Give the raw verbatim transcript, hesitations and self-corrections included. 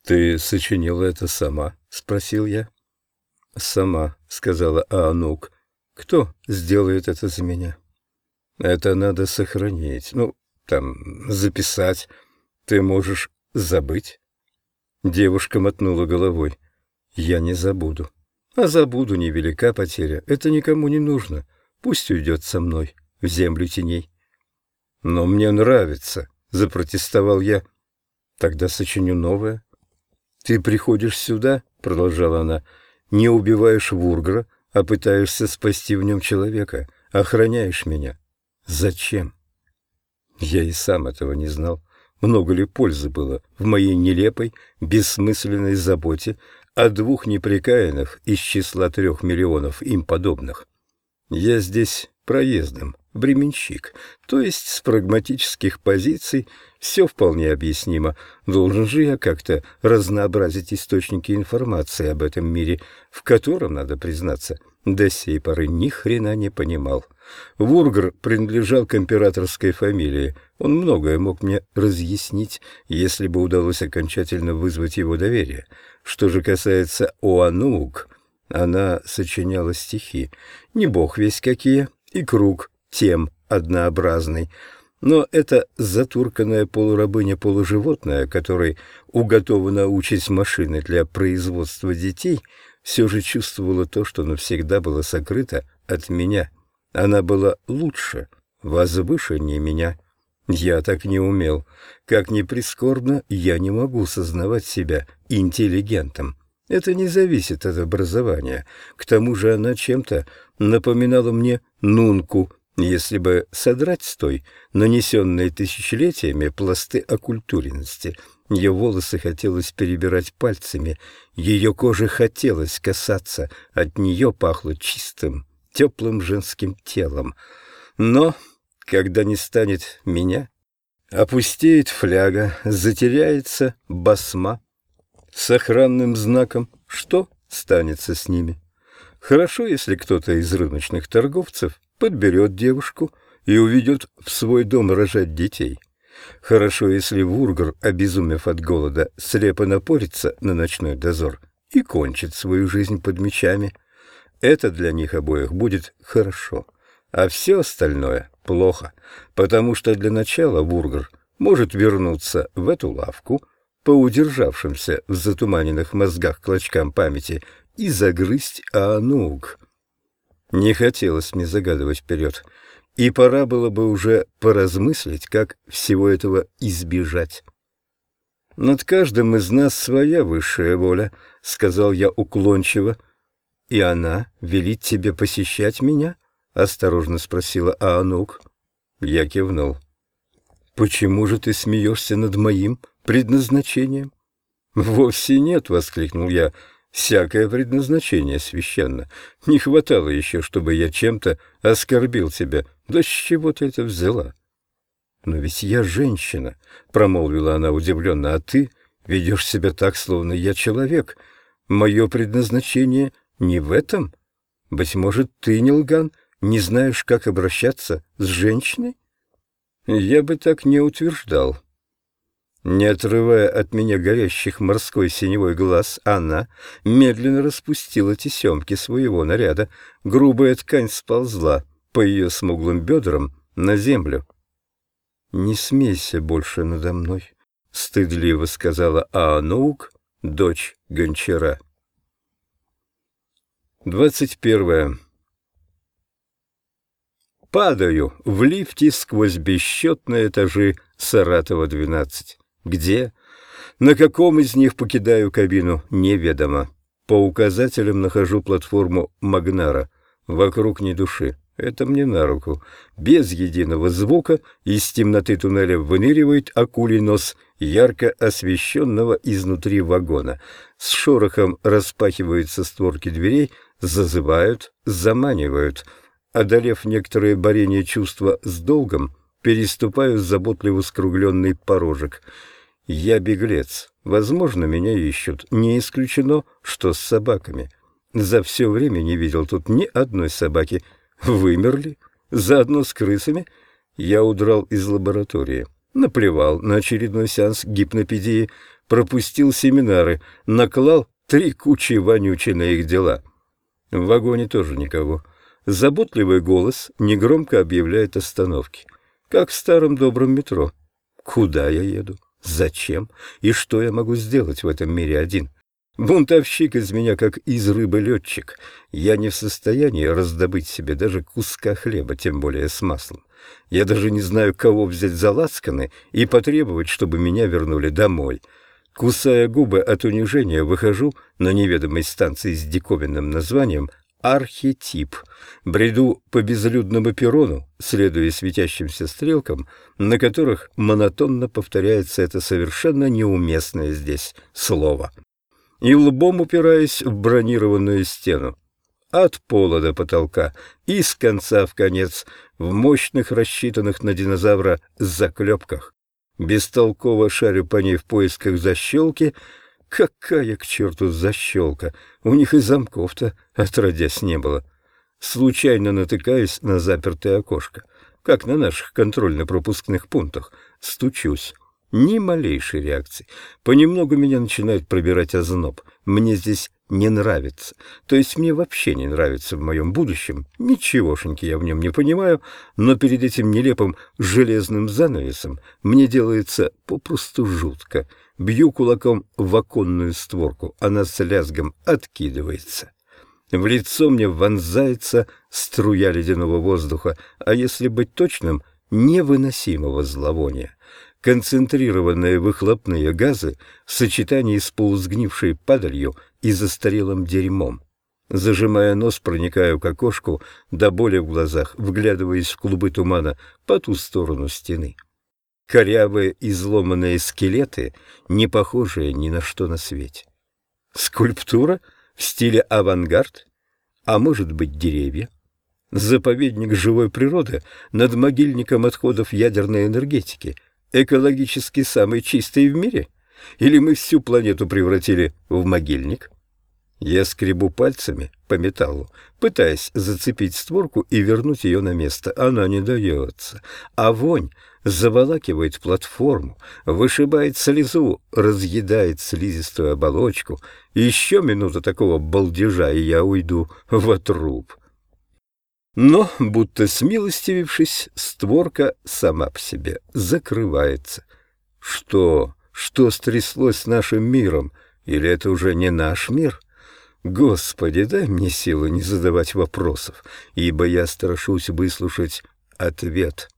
«Ты сочинила это сама?» — спросил я. «Сама», — сказала Аанук. «Кто сделает это за меня?» «Это надо сохранить, ну, там, записать. Ты можешь забыть?» Девушка мотнула головой. «Я не забуду. А забуду, невелика потеря. Это никому не нужно. Пусть уйдет со мной в землю теней». «Но мне нравится», — запротестовал я. «Тогда сочиню новое». «Ты приходишь сюда», — продолжала она, — «не убиваешь Вургра, а пытаешься спасти в нем человека, охраняешь меня. Зачем?» Я и сам этого не знал. Много ли пользы было в моей нелепой, бессмысленной заботе о двух непрекаянных из числа трех миллионов им подобных? Я здесь проездом, временщик, то есть с прагматических позиций все вполне объяснимо. Должен же я как-то разнообразить источники информации об этом мире, в котором, надо признаться, до сей поры ни хрена не понимал. Вургр принадлежал к императорской фамилии. Он многое мог мне разъяснить, если бы удалось окончательно вызвать его доверие. Что же касается Оануук, она сочиняла стихи, не бог весть какие, и круг тем однообразный. Но эта затурканная полурабыня-полуживотное, которой уготована участь машины для производства детей, все же чувствовала то, что навсегда было сокрыто от меня. Она была лучше, возвышеннее меня. Я так не умел. Как ни прискорбно, я не могу сознавать себя интеллигентом. Это не зависит от образования. К тому же она чем-то напоминала мне Нунку, если бы содрать с той, нанесенные тысячелетиями, пласты оккультуренности. Ее волосы хотелось перебирать пальцами, ее кожи хотелось касаться, от нее пахло чистым, теплым женским телом. Но, когда не станет меня, опустеет фляга, затеряется басма. С охранным знаком что станется с ними? Хорошо, если кто-то из рыночных торговцев подберет девушку и уведет в свой дом рожать детей. Хорошо, если Вургр, обезумев от голода, слепо напорится на ночной дозор и кончит свою жизнь под мечами. Это для них обоих будет хорошо, а все остальное плохо, потому что для начала Вургр может вернуться в эту лавку по удержавшимся в затуманенных мозгах клочкам памяти и загрызть Аанук. Не хотелось мне загадывать вперед, и пора было бы уже поразмыслить, как всего этого избежать. «Над каждым из нас своя высшая воля», — сказал я уклончиво. «И она велит тебе посещать меня?» — осторожно спросила Аанук. Я кивнул. «Почему же ты смеешься над моим предназначением?» «Вовсе нет», — воскликнул я. «Всякое предназначение священно. Не хватало еще, чтобы я чем-то оскорбил тебя. Да с чего ты это взяла?» «Но ведь я женщина», — промолвила она удивленно, — «а ты ведешь себя так, словно я человек. Мое предназначение не в этом? Быть может, ты, Нилган, не знаешь, как обращаться с женщиной?» «Я бы так не утверждал». Не отрывая от меня горящих морской синевой глаз, она медленно распустила тесемки своего наряда. Грубая ткань сползла по ее смуглым бедрам на землю. «Не смейся больше надо мной», — стыдливо сказала Аанук, дочь гончара. Двадцать первое. Падаю в лифте сквозь бесчетные этажи Саратова-двенадцать. Где? На каком из них покидаю кабину, неведомо. По указателям нахожу платформу Магнара. Вокруг ни души. Это мне на руку. Без единого звука из темноты туннеля выныривает акулий нос ярко освещенного изнутри вагона. С шорохом распахиваются створки дверей, зазывают, заманивают. Одолев некоторое борение чувства с долгом, переступаю заботливо скругленный порожек. Я беглец. Возможно, меня ищут. Не исключено, что с собаками. За все время не видел тут ни одной собаки. Вымерли? Заодно с крысами? Я удрал из лаборатории. Наплевал на очередной сеанс гипнопедии. пропустил семинары, наклал три кучи вонючей на их дела. В вагоне тоже никого. Заботливый голос негромко объявляет остановки. Как в старом добром метро. Куда я еду? Зачем? И что я могу сделать в этом мире один? Бунтовщик из меня, как из рыбы летчик. Я не в состоянии раздобыть себе даже куска хлеба, тем более с маслом. Я даже не знаю, кого взять за лацканы и потребовать, чтобы меня вернули домой. Кусая губы от унижения, выхожу на неведомой станции с диковинным названием «Архетип». Бреду по безлюдному перрону, следуя светящимся стрелкам, на которых монотонно повторяется это совершенно неуместное здесь слово. И лбом упираясь в бронированную стену. От пола до потолка и с конца в конец в мощных, рассчитанных на динозавра заклепках. Бестолково шарю по ней в поисках защелки. Какая к черту защелка? У них и замков-то отродясь не было. Случайно натыкаюсь на запертое окошко, как на наших контрольно-пропускных пунктах. Стучусь. Ни малейшей реакции. Понемногу меня начинает пробирать озноб. Мне здесь не нравится. То есть мне вообще не нравится в моем будущем. Ничегошеньки я в нем не понимаю, но перед этим нелепым железным занавесом мне делается попросту жутко. Бью кулаком в оконную створку. Она с лязгом откидывается. В лицо мне вонзается струя ледяного воздуха, а если быть точным, невыносимого зловония. Концентрированные выхлопные газы в сочетании с полусгнившей падалью и застарелым дерьмом. Зажимая нос, проникаю к окошку, до боли в глазах, вглядываясь в клубы тумана по ту сторону стены. Корявые изломанные скелеты, не похожие ни на что на свете. Скульптура в стиле авангард? А может быть, деревья? Заповедник живой природы над могильником отходов ядерной энергетики, экологически самый чистый в мире? Или мы всю планету превратили в могильник? Я скребу пальцами по металлу, пытаясь зацепить створку и вернуть ее на место. Она не дается, а вонь заволакивает платформу, вышибает слезу, разъедает слизистую оболочку. Еще минута такого балдежа, и я уйду в отруб. Но, будто смилостивившись, створка сама по себе закрывается. Что? Что стряслось с нашим миром? Или это уже не наш мир? Господи, дай мне силу не задавать вопросов, ибо я страшусь выслушать ответ.